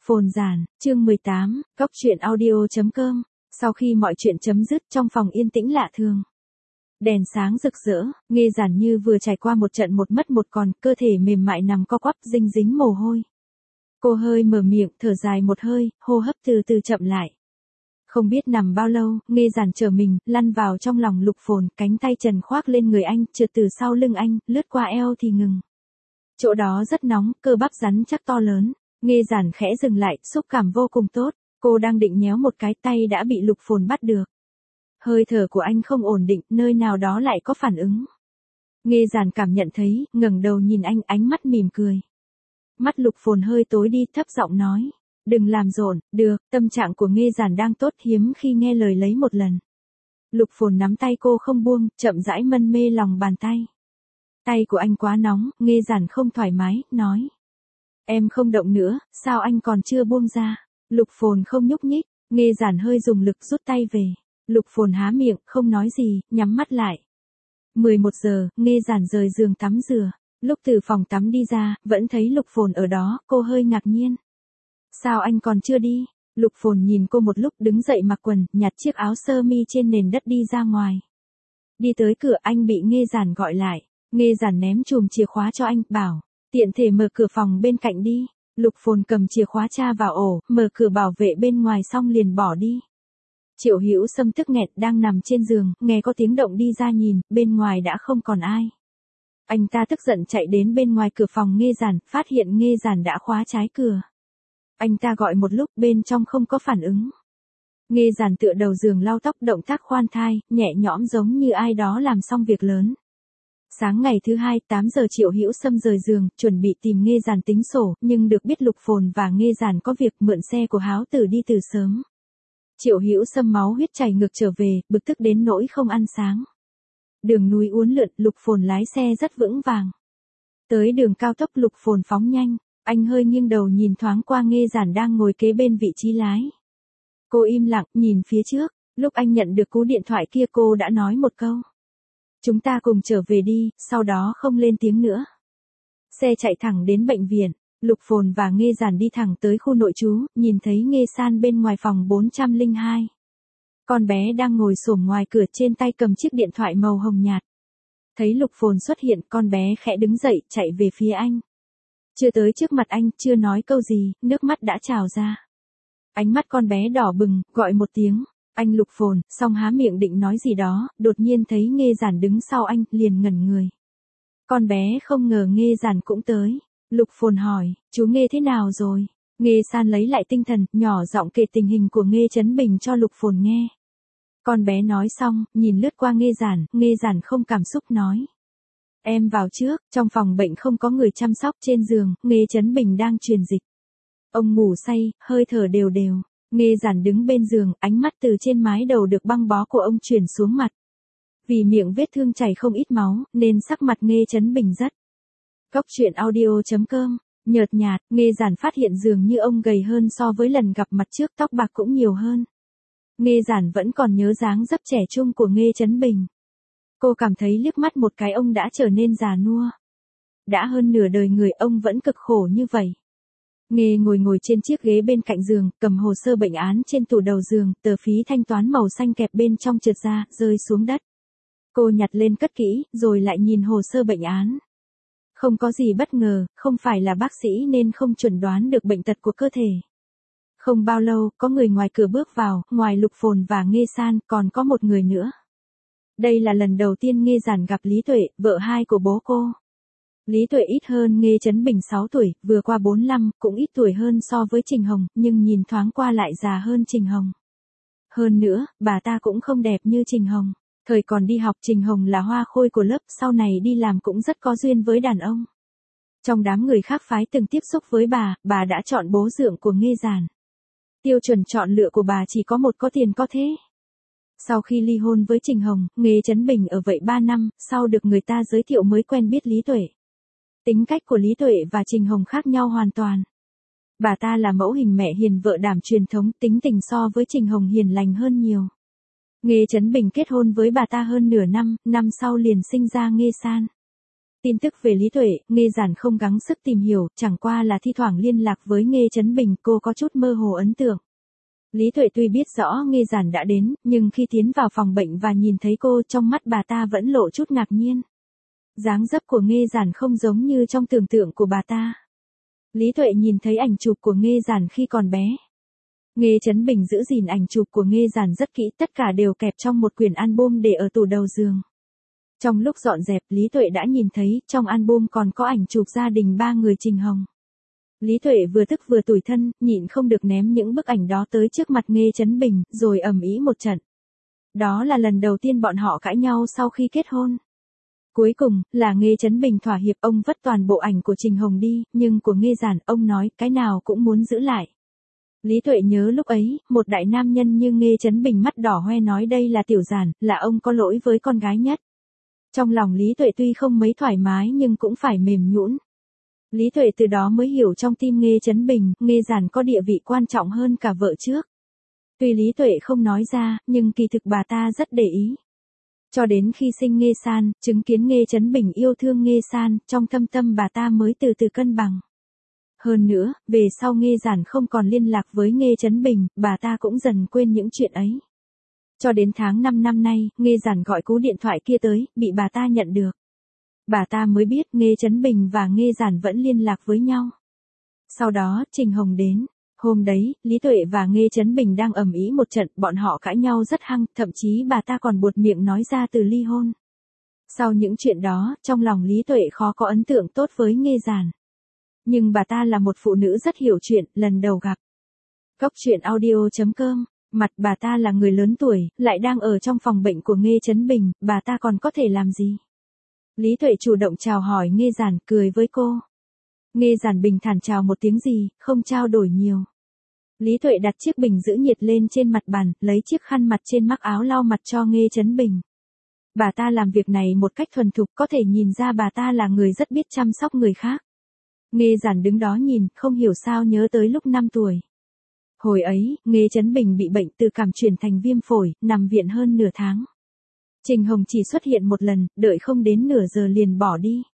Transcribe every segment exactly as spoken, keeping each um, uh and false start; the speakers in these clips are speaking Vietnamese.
Phồn giản, chương mười tám, Cóc truyện audio chấm com. Sau khi mọi chuyện chấm dứt, trong phòng yên tĩnh lạ thường. Đèn sáng rực rỡ, Nghê Giản như vừa trải qua một trận một mất một còn, cơ thể mềm mại nằm co quắp dinh dính mồ hôi. Cô hơi mở miệng, thở dài một hơi, hô hấp từ từ chậm lại. Không biết nằm bao lâu, Nghê Giản trở mình, lăn vào trong lòng Lục Phồn, cánh tay trần khoác lên người anh, trượt từ sau lưng anh, lướt qua eo thì ngừng. Chỗ đó rất nóng, cơ bắp rắn chắc to lớn. Nghê Giản khẽ dừng lại, xúc cảm vô cùng tốt. Cô đang định nhéo một cái, tay đã bị Lục Phồn bắt được. Hơi thở của anh không ổn định, nơi nào đó lại có phản ứng. Nghê Giản cảm nhận thấy, ngẩng đầu nhìn anh, ánh mắt mỉm cười. Mắt Lục Phồn hơi tối đi, thấp giọng nói. Đừng làm rộn, được, tâm trạng của Nghê Giản đang tốt, hiếm khi nghe lời lấy một lần. Lục Phồn nắm tay cô không buông, chậm rãi mân mê lòng bàn tay. Tay của anh quá nóng, Nghê Giản không thoải mái, nói. Em không động nữa, sao anh còn chưa buông ra? Lục Phồn không nhúc nhích, Nghê Giản hơi dùng lực rút tay về. Lục Phồn há miệng, không nói gì, nhắm mắt lại. mười một giờ, Nghê Giản rời giường tắm rửa. Lúc từ phòng tắm đi ra, vẫn thấy Lục Phồn ở đó, cô hơi ngạc nhiên. Sao anh còn chưa đi? Lục Phồn nhìn cô một lúc, đứng dậy mặc quần, nhặt chiếc áo sơ mi trên nền đất đi ra ngoài. Đi tới cửa, anh bị Nghê Giản gọi lại. Nghê Giản ném chùm chìa khóa cho anh, bảo. Tiện thể mở cửa phòng bên cạnh đi. Lục Phồn cầm chìa khóa tra vào ổ, mở cửa bảo vệ bên ngoài xong liền bỏ đi. Triệu Hữu Sâm tức nghẹt đang nằm trên giường, nghe có tiếng động đi ra nhìn, bên ngoài đã không còn ai. Anh ta tức giận chạy đến bên ngoài cửa phòng Nghê Giản, phát hiện Nghê Giản đã khóa trái cửa. Anh ta gọi một lúc, bên trong không có phản ứng. Nghê Giản tựa đầu giường lau tóc, động tác khoan thai, nhẹ nhõm giống như ai đó làm xong việc lớn. Sáng ngày thứ hai, tám giờ Triệu Hữu Sâm rời giường, chuẩn bị tìm Nghê Giản tính sổ, nhưng được biết Lục Phồn và Nghê Giản có việc, mượn xe của Háo Tử đi từ sớm. Triệu Hữu Sâm máu huyết chảy ngược trở về, bực tức đến nỗi không ăn sáng. Đường núi uốn lượn, Lục Phồn lái xe rất vững vàng. Tới đường cao tốc, Lục Phồn phóng nhanh, anh hơi nghiêng đầu nhìn thoáng qua Nghê Giản đang ngồi kế bên vị trí lái. Cô im lặng, nhìn phía trước, lúc anh nhận được cú điện thoại kia cô đã nói một câu. Chúng ta cùng trở về đi, sau đó không lên tiếng nữa. Xe chạy thẳng đến bệnh viện, Lục Phồn và Nghê Giản đi thẳng tới khu nội trú, nhìn thấy Nghê San bên ngoài phòng bốn không hai. Con bé đang ngồi xổm ngoài cửa, trên tay cầm chiếc điện thoại màu hồng nhạt. Thấy Lục Phồn xuất hiện, con bé khẽ đứng dậy, chạy về phía anh. Chưa tới trước mặt anh, chưa nói câu gì, nước mắt đã trào ra. Ánh mắt con bé đỏ bừng, gọi một tiếng. Anh Lục Phồn, xong há miệng định nói gì đó, đột nhiên thấy Nghê Giản đứng sau anh, liền ngẩn người. Con bé không ngờ Nghê Giản cũng tới. Lục Phồn hỏi, chú Nghê thế nào rồi? Nghê San lấy lại tinh thần, nhỏ giọng kể tình hình của Nghê Trấn Bình cho Lục Phồn nghe. Con bé nói xong, nhìn lướt qua Nghê Giản, Nghê Giản không cảm xúc nói. Em vào trước, trong phòng bệnh không có người chăm sóc, trên giường, Nghê Trấn Bình đang truyền dịch. Ông ngủ say, hơi thở đều đều. Nghê Giản đứng bên giường, ánh mắt từ trên mái đầu được băng bó của ông truyền xuống mặt. Vì miệng vết thương chảy không ít máu, nên sắc mặt Nghê Trấn Bình rất. Cóc truyện audio chấm com, nhợt nhạt, Nghê Giản phát hiện dường như ông gầy hơn so với lần gặp mặt trước, tóc bạc cũng nhiều hơn. Nghê Giản vẫn còn nhớ dáng dấp trẻ trung của Nghê Trấn Bình. Cô cảm thấy liếc mắt một cái ông đã trở nên già nua. Đã hơn nửa đời người ông vẫn cực khổ như vậy. Nghê ngồi ngồi trên chiếc ghế bên cạnh giường, cầm hồ sơ bệnh án trên tủ đầu giường, tờ phí thanh toán màu xanh kẹp bên trong trượt ra, rơi xuống đất. Cô nhặt lên cất kỹ, rồi lại nhìn hồ sơ bệnh án. Không có gì bất ngờ, không phải là bác sĩ nên không chuẩn đoán được bệnh tật của cơ thể. Không bao lâu, có người ngoài cửa bước vào, ngoài Lục Phồn và Nghê San, còn có một người nữa. Đây là lần đầu tiên Nghê Giản gặp Lý Tuệ, vợ hai của bố cô. Lý Tuệ ít hơn Nghê Trấn Bình sáu tuổi, vừa qua bốn mươi lăm, cũng ít tuổi hơn so với Trình Hồng, nhưng nhìn thoáng qua lại già hơn Trình Hồng. Hơn nữa, bà ta cũng không đẹp như Trình Hồng. Thời còn đi học, Trình Hồng là hoa khôi của lớp, sau này đi làm cũng rất có duyên với đàn ông. Trong đám người khác phái từng tiếp xúc với bà, bà đã chọn bố dượng của Nghê Giản. Tiêu chuẩn chọn lựa của bà chỉ có một, có tiền có thế. Sau khi ly hôn với Trình Hồng, Nghê Trấn Bình ở vậy ba năm, sau được người ta giới thiệu mới quen biết Lý Tuệ. Tính cách của Lý Tuệ và Trình Hồng khác nhau hoàn toàn. Bà ta là mẫu hình mẹ hiền vợ đảm truyền thống, tính tình so với Trình Hồng hiền lành hơn nhiều. Nghê Trấn Bình kết hôn với bà ta hơn nửa năm, năm sau liền sinh ra Nghê San. Tin tức về Lý Tuệ, Nghê Giản không gắng sức tìm hiểu, chẳng qua là thi thoảng liên lạc với Nghê Chấn Bình, cô có chút mơ hồ ấn tượng. Lý Tuệ tuy biết rõ Nghê Giản đã đến, nhưng khi tiến vào phòng bệnh và nhìn thấy cô, trong mắt bà ta vẫn lộ chút ngạc nhiên. Dáng dấp của Nghê Giản không giống như trong tưởng tượng của bà ta. Lý Tuệ nhìn thấy ảnh chụp của Nghê Giản khi còn bé. Nghê Chấn Bình giữ gìn ảnh chụp của Nghê Giản rất kỹ, tất cả đều kẹp trong một quyển album để ở tủ đầu giường. Trong lúc dọn dẹp, Lý Tuệ đã nhìn thấy, trong album còn có ảnh chụp gia đình ba người Trình Hồng. Lý Tuệ vừa tức vừa tủi thân, nhịn không được ném những bức ảnh đó tới trước mặt Nghê Chấn Bình, rồi ầm ĩ một trận. Đó là lần đầu tiên bọn họ cãi nhau sau khi kết hôn. Cuối cùng, là Nghê Chấn Bình thỏa hiệp, ông vứt toàn bộ ảnh của Trình Hồng đi, nhưng của Nghê Giản, ông nói, cái nào cũng muốn giữ lại. Lý Tuệ nhớ lúc ấy, một đại nam nhân như Nghê Chấn Bình mắt đỏ hoe nói đây là Tiểu Giản, là ông có lỗi với con gái nhất. Trong lòng Lý Tuệ tuy không mấy thoải mái nhưng cũng phải mềm nhũn. Lý Tuệ từ đó mới hiểu trong tim Nghê Chấn Bình, Nghê Giản có địa vị quan trọng hơn cả vợ trước. Tuy Lý Tuệ không nói ra, nhưng kỳ thực bà ta rất để ý. Cho đến khi sinh Nghê San, chứng kiến Nghê Chấn Bình yêu thương Nghê San, trong thâm tâm bà ta mới từ từ cân bằng. Hơn nữa, về sau Nghê Giản không còn liên lạc với Nghê Chấn Bình, bà ta cũng dần quên những chuyện ấy. Cho đến tháng năm năm nay, Nghê Giản gọi cú điện thoại kia tới, bị bà ta nhận được. Bà ta mới biết Nghê Chấn Bình và Nghê Giản vẫn liên lạc với nhau. Sau đó, Trình Hồng đến. Hôm đấy, Lý Tuệ và Nghê Chấn Bình đang ầm ĩ một trận, bọn họ cãi nhau rất hăng, thậm chí bà ta còn buột miệng nói ra từ ly hôn. Sau những chuyện đó, trong lòng Lý Tuệ khó có ấn tượng tốt với Nghê Giản. Nhưng bà ta là một phụ nữ rất hiểu chuyện, lần đầu gặp. Cốc truyện audio chấm com. Mặt bà ta là người lớn tuổi, lại đang ở trong phòng bệnh của Nghê Chấn Bình, bà ta còn có thể làm gì? Lý Tuệ chủ động chào hỏi Nghê Giản, cười với cô. Nghê Giản bình thản chào một tiếng gì, không trao đổi nhiều. Lý Tuệ đặt chiếc bình giữ nhiệt lên trên mặt bàn, lấy chiếc khăn mặt trên mắc áo lau mặt cho Nghê Chấn Bình. Bà ta làm việc này một cách thuần thục, có thể nhìn ra bà ta là người rất biết chăm sóc người khác. Nghê Giản đứng đó nhìn, không hiểu sao nhớ tới lúc năm tuổi. Hồi ấy, Nghê Chấn Bình bị bệnh từ cảm chuyển thành viêm phổi, nằm viện hơn nửa tháng. Trình Hồng chỉ xuất hiện một lần, đợi không đến nửa giờ liền bỏ đi.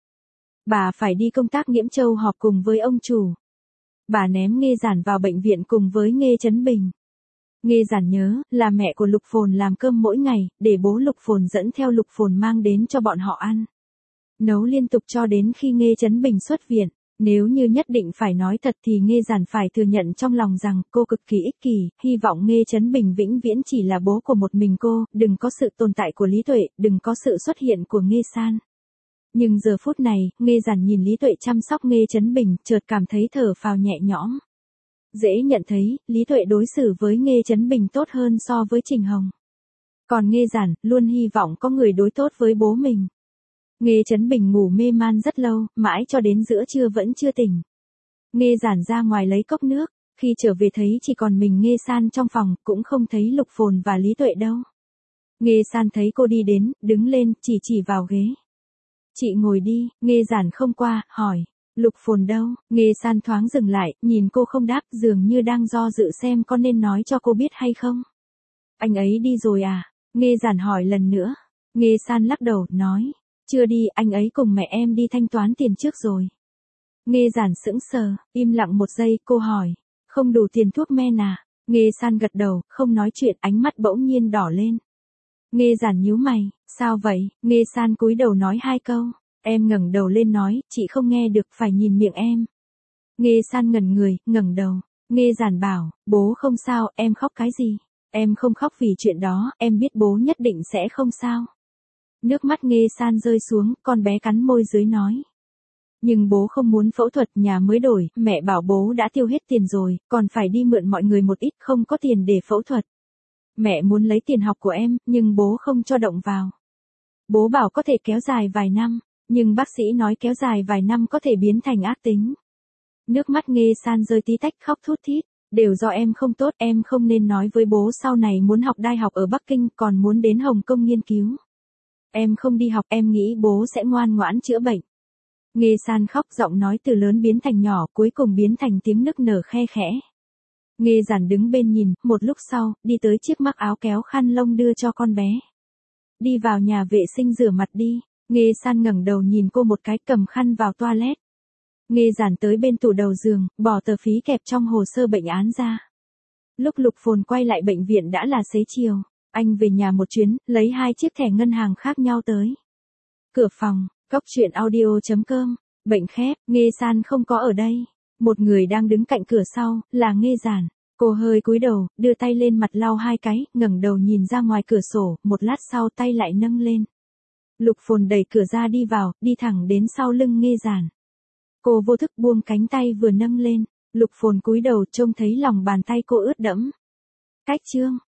Bà phải đi công tác Nghiễm Châu họp cùng với ông chủ. Bà ném Nghê Giản vào bệnh viện cùng với Nghê Chấn Bình. Nghê Giản nhớ, là mẹ của Lục Phồn làm cơm mỗi ngày, để bố Lục Phồn dẫn theo Lục Phồn mang đến cho bọn họ ăn. Nấu liên tục cho đến khi Nghê Chấn Bình xuất viện. Nếu như nhất định phải nói thật thì Nghê Giản phải thừa nhận trong lòng rằng cô cực kỳ ích kỷ, hy vọng Nghê Chấn Bình vĩnh viễn chỉ là bố của một mình cô, đừng có sự tồn tại của Lý Tuệ, đừng có sự xuất hiện của Nghê San. Nhưng giờ phút này, Nghê Giản nhìn Lý Tuệ chăm sóc Nghê Chấn Bình, chợt cảm thấy thở phào nhẹ nhõm. Dễ nhận thấy, Lý Tuệ đối xử với Nghê Chấn Bình tốt hơn so với Trình Hồng. Còn Nghê Giản, luôn hy vọng có người đối tốt với bố mình. Nghê Chấn Bình ngủ mê man rất lâu, mãi cho đến giữa trưa vẫn chưa tỉnh. Nghê Giản ra ngoài lấy cốc nước, khi trở về thấy chỉ còn mình Nghê San trong phòng, cũng không thấy Lục Phồn và Lý Tuệ đâu. Nghê San thấy cô đi đến, đứng lên, chỉ chỉ vào ghế. Chị ngồi đi, Nghê Giản không qua, hỏi, Lục Phồn đâu? Nghê San thoáng dừng lại, nhìn cô không đáp, dường như đang do dự xem có nên nói cho cô biết hay không. Anh ấy đi rồi à? Nghê Giản hỏi lần nữa. Nghê San lắc đầu, nói. Chưa đi, anh ấy cùng mẹ em đi thanh toán tiền trước rồi. Nghê Giản sững sờ, im lặng một giây, cô hỏi, không đủ tiền thuốc men à? Nghê San gật đầu, không nói chuyện, ánh mắt bỗng nhiên đỏ lên. Nghê Giản nhíu mày, sao vậy? Nghê San cúi đầu nói hai câu, em ngẩng đầu lên nói, chị không nghe được, phải nhìn miệng em. Nghê San ngẩn người, ngẩng đầu. Nghê Giản bảo, bố không sao, em khóc cái gì? Em không khóc vì chuyện đó, em biết bố nhất định sẽ không sao. Nước mắt Nghê San rơi xuống, con bé cắn môi dưới nói. Nhưng bố không muốn phẫu thuật, nhà mới đổi, mẹ bảo bố đã tiêu hết tiền rồi, còn phải đi mượn mọi người một ít, không có tiền để phẫu thuật. Mẹ muốn lấy tiền học của em, nhưng bố không cho động vào. Bố bảo có thể kéo dài vài năm, nhưng bác sĩ nói kéo dài vài năm có thể biến thành ác tính. Nước mắt Nghê San rơi tí tách, khóc thút thít. Đều do em không tốt, em không nên nói với bố sau này muốn học đại học ở Bắc Kinh, còn muốn đến Hồng Kông nghiên cứu. Em không đi học, em nghĩ bố sẽ ngoan ngoãn chữa bệnh. Nghê San khóc, giọng nói từ lớn biến thành nhỏ, cuối cùng biến thành tiếng nức nở khe khẽ. Nghê Giản đứng bên nhìn, một lúc sau, đi tới chiếc mắc áo kéo khăn lông đưa cho con bé. Đi vào nhà vệ sinh rửa mặt đi. Nghê San ngẩng đầu nhìn cô một cái, cầm khăn vào toilet. Nghê Giản tới bên tủ đầu giường, bỏ tờ phí kẹp trong hồ sơ bệnh án ra. Lúc Lục Phồn quay lại bệnh viện đã là xế chiều. Anh về nhà một chuyến, lấy hai chiếc thẻ ngân hàng khác nhau tới. Cửa phòng, Cốc truyện audio chấm com. Bệnh khép, Nghê San không có ở đây. Một người đang đứng cạnh cửa sau, là Nghê Giản. Cô hơi cúi đầu, đưa tay lên mặt lau hai cái, ngẩng đầu nhìn ra ngoài cửa sổ, một lát sau tay lại nâng lên. Lục Phồn đẩy cửa ra đi vào, đi thẳng đến sau lưng Nghê Giản. Cô vô thức buông cánh tay vừa nâng lên. Lục Phồn cúi đầu trông thấy lòng bàn tay cô ướt đẫm. Cách chương.